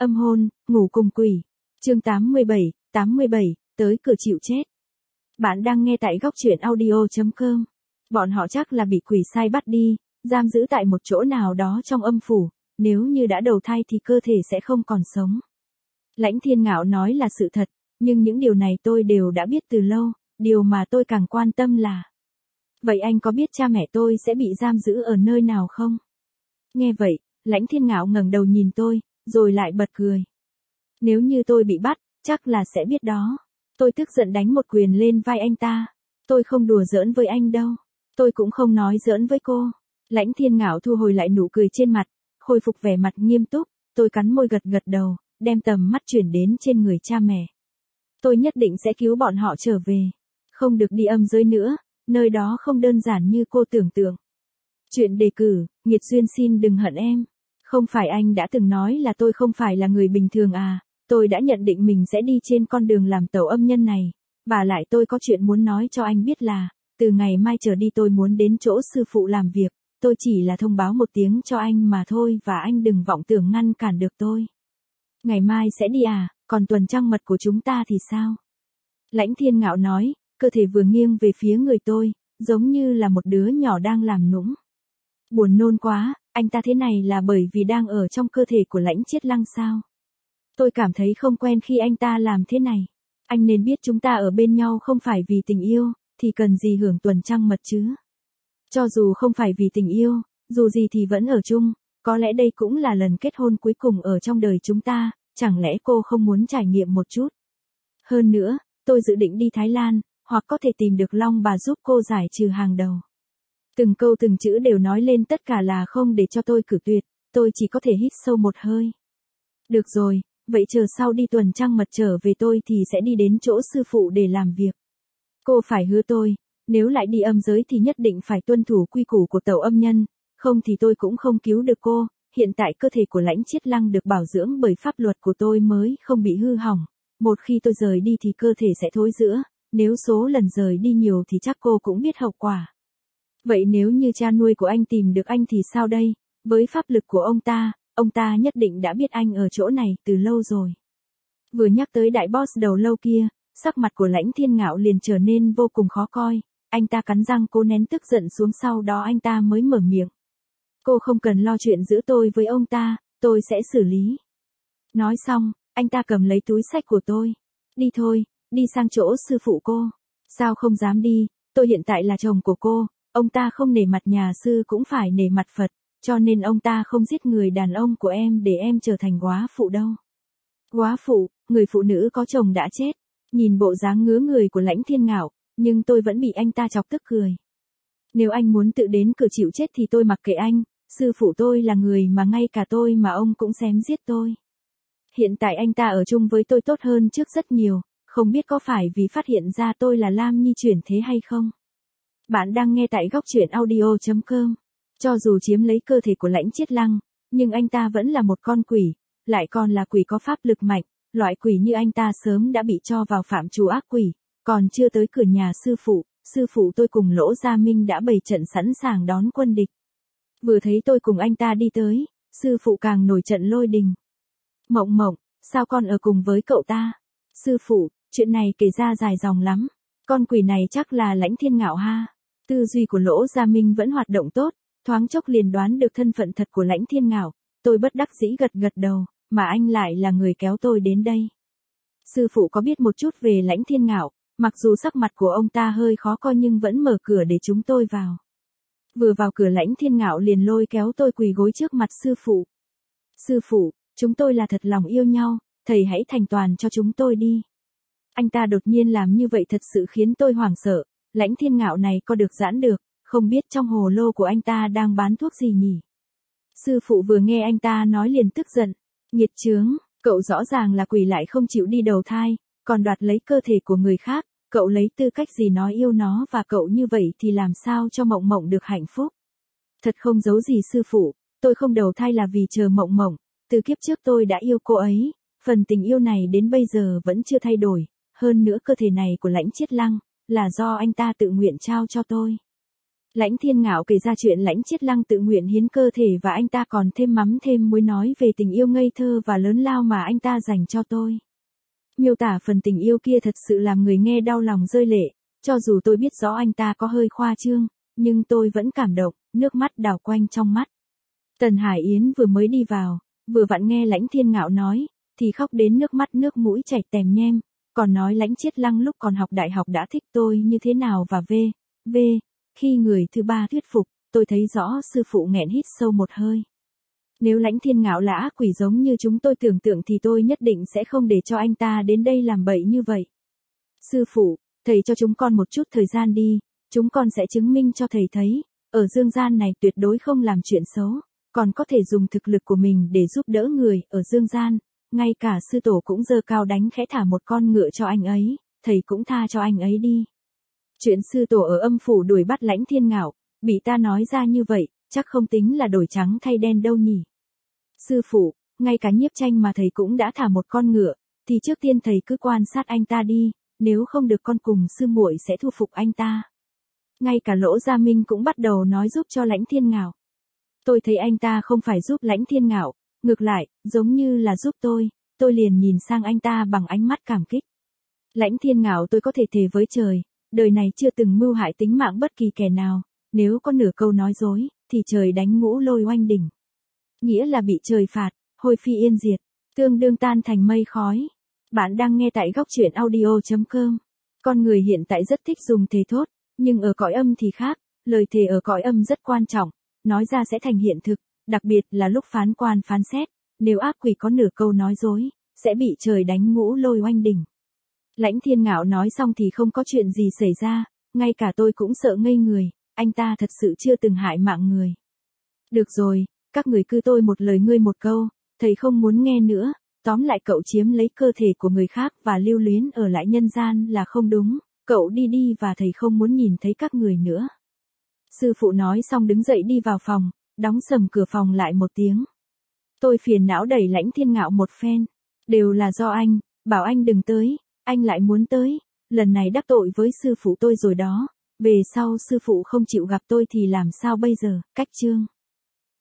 Âm hôn, ngủ cùng quỷ. Chương 87, tới cửa chịu chết. Bạn đang nghe tại góc truyện audio.com. Bọn họ chắc là bị quỷ sai bắt đi, giam giữ tại một chỗ nào đó trong âm phủ, nếu như đã đầu thai thì cơ thể sẽ không còn sống. Lãnh Thiên Ngạo nói là sự thật, nhưng những điều này tôi đều đã biết từ lâu, điều mà tôi càng quan tâm là: vậy anh có biết cha mẹ tôi sẽ bị giam giữ ở nơi nào không? Nghe vậy, Lãnh Thiên Ngạo ngẩng đầu nhìn tôi, rồi lại bật cười. Nếu như tôi bị bắt, chắc là sẽ biết đó. Tôi tức giận đánh một quyền lên vai anh ta. Tôi không đùa giỡn với anh đâu. Tôi cũng không nói giỡn với cô. Lãnh Thiên Ngạo thu hồi lại nụ cười trên mặt, khôi phục vẻ mặt nghiêm túc. Tôi cắn môi gật gật đầu, đem tầm mắt chuyển đến trên người cha mẹ. Tôi nhất định sẽ cứu bọn họ trở về. Không được đi âm giới nữa, nơi đó không đơn giản như cô tưởng tượng. Chuyện đề cử, Nghiệt Duyên xin đừng hận em. Không phải anh đã từng nói là tôi không phải là người bình thường à? Tôi đã nhận định mình sẽ đi trên con đường làm tẩu âm nhân này. Và lại tôi có chuyện muốn nói cho anh biết là, từ ngày mai trở đi tôi muốn đến chỗ sư phụ làm việc. Tôi chỉ là thông báo một tiếng cho anh mà thôi và anh đừng vọng tưởng ngăn cản được tôi. Ngày mai sẽ đi à, còn tuần trăng mật của chúng ta thì sao? Lãnh Thiên Ngạo nói, cơ thể vừa nghiêng về phía người tôi, giống như là một đứa nhỏ đang làm nũng. Buồn nôn quá, anh ta thế này là bởi vì đang ở trong cơ thể của Lãnh Chiết Lăng sao? Tôi cảm thấy không quen khi anh ta làm thế này. Anh nên biết chúng ta ở bên nhau không phải vì tình yêu, thì cần gì hưởng tuần trăng mật chứ? Cho dù không phải vì tình yêu, dù gì thì vẫn ở chung, có lẽ đây cũng là lần kết hôn cuối cùng ở trong đời chúng ta, chẳng lẽ cô không muốn trải nghiệm một chút? Hơn nữa, tôi dự định đi Thái Lan, hoặc có thể tìm được Long bà giúp cô giải trừ hàng đầu. Từng câu từng chữ đều nói lên tất cả là không để cho tôi cử tuyệt, tôi chỉ có thể hít sâu một hơi. Được rồi, vậy chờ sau đi tuần trăng mật trở về tôi thì sẽ đi đến chỗ sư phụ để làm việc. Cô phải hứa tôi, nếu lại đi âm giới thì nhất định phải tuân thủ quy củ của tẩu âm nhân, không thì tôi cũng không cứu được cô. Hiện tại cơ thể của Lãnh Chiết Lăng được bảo dưỡng bởi pháp luật của tôi mới không bị hư hỏng. Một khi tôi rời đi thì cơ thể sẽ thối rữa, nếu số lần rời đi nhiều thì chắc cô cũng biết hậu quả. Vậy nếu như cha nuôi của anh tìm được anh thì sao đây? Với pháp lực của ông ta nhất định đã biết anh ở chỗ này từ lâu rồi. Vừa nhắc tới đại boss đầu lâu kia, sắc mặt của Lãnh Thiên Ngạo liền trở nên vô cùng khó coi. Anh ta cắn răng cố nén tức giận xuống, sau đó anh ta mới mở miệng. Cô không cần lo chuyện giữa tôi với ông ta, tôi sẽ xử lý. Nói xong, anh ta cầm lấy túi xách của tôi. Đi thôi, đi sang chỗ sư phụ cô. Sao không dám đi, tôi hiện tại là chồng của cô. Ông ta không nể mặt nhà sư cũng phải nể mặt Phật, cho nên ông ta không giết người đàn ông của em để em trở thành góa phụ đâu. Góa phụ, người phụ nữ có chồng đã chết. Nhìn bộ dáng ngứa người của Lãnh Thiên Ngạo, nhưng tôi vẫn bị anh ta chọc tức cười. Nếu anh muốn tự đến cửa chịu chết thì tôi mặc kệ anh, sư phụ tôi là người mà ngay cả tôi mà ông cũng xém giết tôi. Hiện tại anh ta ở chung với tôi tốt hơn trước rất nhiều, không biết có phải vì phát hiện ra tôi là Lam Nhi chuyển thế hay không? Bạn đang nghe tại góc truyện audio.com. Cho dù chiếm lấy cơ thể của Lãnh Chiết Lăng, nhưng anh ta vẫn là một con quỷ, lại còn là quỷ có pháp lực mạnh, loại quỷ như anh ta sớm đã bị cho vào phạm trù ác quỷ, còn chưa tới cửa nhà sư phụ tôi cùng Lỗ Gia Minh đã bày trận sẵn sàng đón quân địch. Vừa thấy tôi cùng anh ta đi tới, sư phụ càng nổi trận lôi đình. Mộng Mộng, sao con ở cùng với cậu ta? Sư phụ, chuyện này kể ra dài dòng lắm. Con quỷ này chắc là Lãnh Thiên Ngạo ha. Tư duy của Lỗ Gia Minh vẫn hoạt động tốt, thoáng chốc liền đoán được thân phận thật của Lãnh Thiên Ngạo. Tôi bất đắc dĩ gật gật đầu, mà anh lại là người kéo tôi đến đây. Sư phụ có biết một chút về Lãnh Thiên Ngạo, mặc dù sắc mặt của ông ta hơi khó coi nhưng vẫn mở cửa để chúng tôi vào. Vừa vào cửa Lãnh Thiên Ngạo liền lôi kéo tôi quỳ gối trước mặt sư phụ. Sư phụ, chúng tôi là thật lòng yêu nhau, thầy hãy thành toàn cho chúng tôi đi. Anh ta đột nhiên làm như vậy thật sự khiến tôi hoảng sợ. Lãnh Thiên Ngạo này có được giãn được, không biết trong hồ lô của anh ta đang bán thuốc gì nhỉ? Sư phụ vừa nghe anh ta nói liền tức giận. Nghiệt chướng, cậu rõ ràng là quỷ lại không chịu đi đầu thai, còn đoạt lấy cơ thể của người khác, cậu lấy tư cách gì nói yêu nó và cậu như vậy thì làm sao cho Mộng Mộng được hạnh phúc? Thật không giấu gì sư phụ, tôi không đầu thai là vì chờ Mộng Mộng, từ kiếp trước tôi đã yêu cô ấy, phần tình yêu này đến bây giờ vẫn chưa thay đổi, hơn nữa cơ thể này của Lãnh Chiết Lăng, là do anh ta tự nguyện trao cho tôi. Lãnh Thiên Ngạo kể ra chuyện Lãnh Chiết Lăng tự nguyện hiến cơ thể và anh ta còn thêm mắm thêm muối nói về tình yêu ngây thơ và lớn lao mà anh ta dành cho tôi. Miêu tả phần tình yêu kia thật sự làm người nghe đau lòng rơi lệ, cho dù tôi biết rõ anh ta có hơi khoa trương, nhưng tôi vẫn cảm động, nước mắt đảo quanh trong mắt. Tần Hải Yến vừa mới đi vào, vừa vặn nghe Lãnh Thiên Ngạo nói, thì khóc đến nước mắt nước mũi chảy tèm nhem, còn nói Lãnh Chiết Lăng lúc còn học đại học đã thích tôi như thế nào và khi người thứ ba thuyết phục, tôi thấy rõ sư phụ nghẹn hít sâu một hơi. Nếu Lãnh Thiên Ngạo là ác quỷ giống như chúng tôi tưởng tượng thì tôi nhất định sẽ không để cho anh ta đến đây làm bậy như vậy. Sư phụ, thầy cho chúng con một chút thời gian đi, chúng con sẽ chứng minh cho thầy thấy, ở dương gian này tuyệt đối không làm chuyện xấu, còn có thể dùng thực lực của mình để giúp đỡ người ở dương gian, ngay cả sư tổ cũng giơ cao đánh khẽ thả một con ngựa cho anh ấy, thầy cũng tha cho anh ấy đi. Chuyện sư tổ ở âm phủ đuổi bắt Lãnh Thiên Ngạo, bị ta nói ra như vậy, chắc không tính là đổi trắng thay đen đâu nhỉ. Sư phụ, ngay cả Nhiếp Tranh mà thầy cũng đã thả một con ngựa, thì trước tiên thầy cứ quan sát anh ta đi, nếu không được con cùng sư muội sẽ thu phục anh ta. Ngay cả Lỗ Gia Minh cũng bắt đầu nói giúp cho Lãnh Thiên Ngạo. Tôi thấy anh ta không phải giúp Lãnh Thiên Ngạo, ngược lại, giống như là giúp tôi liền nhìn sang anh ta bằng ánh mắt cảm kích. Lãnh Thiên Ngạo tôi có thể thề với trời, đời này chưa từng mưu hại tính mạng bất kỳ kẻ nào, nếu có nửa câu nói dối, thì trời đánh ngũ lôi oanh đỉnh. Nghĩa là bị trời phạt, hôi phi yên diệt, tương đương tan thành mây khói. Bạn đang nghe tại góc truyện audio.com. Con người hiện tại rất thích dùng thề thốt, nhưng ở cõi âm thì khác, lời thề ở cõi âm rất quan trọng, nói ra sẽ thành hiện thực, đặc biệt là lúc phán quan phán xét, nếu ác quỷ có nửa câu nói dối, sẽ bị trời đánh ngũ lôi oanh đỉnh. Lãnh Thiên Ngạo nói xong thì không có chuyện gì xảy ra, ngay cả tôi cũng sợ ngây người, anh ta thật sự chưa từng hại mạng người. Được rồi, các người cứ tôi một lời ngươi một câu, thầy không muốn nghe nữa, tóm lại cậu chiếm lấy cơ thể của người khác và lưu luyến ở lại nhân gian là không đúng, cậu đi đi và thầy không muốn nhìn thấy các người nữa. Sư phụ nói xong đứng dậy đi vào phòng, đóng sầm cửa phòng lại một tiếng. Tôi phiền não đẩy Lãnh Thiên Ngạo một phen, đều là do anh, bảo anh đừng tới, anh lại muốn tới, lần này đắc tội với sư phụ tôi rồi đó, về sau sư phụ không chịu gặp tôi thì làm sao bây giờ, cách chương.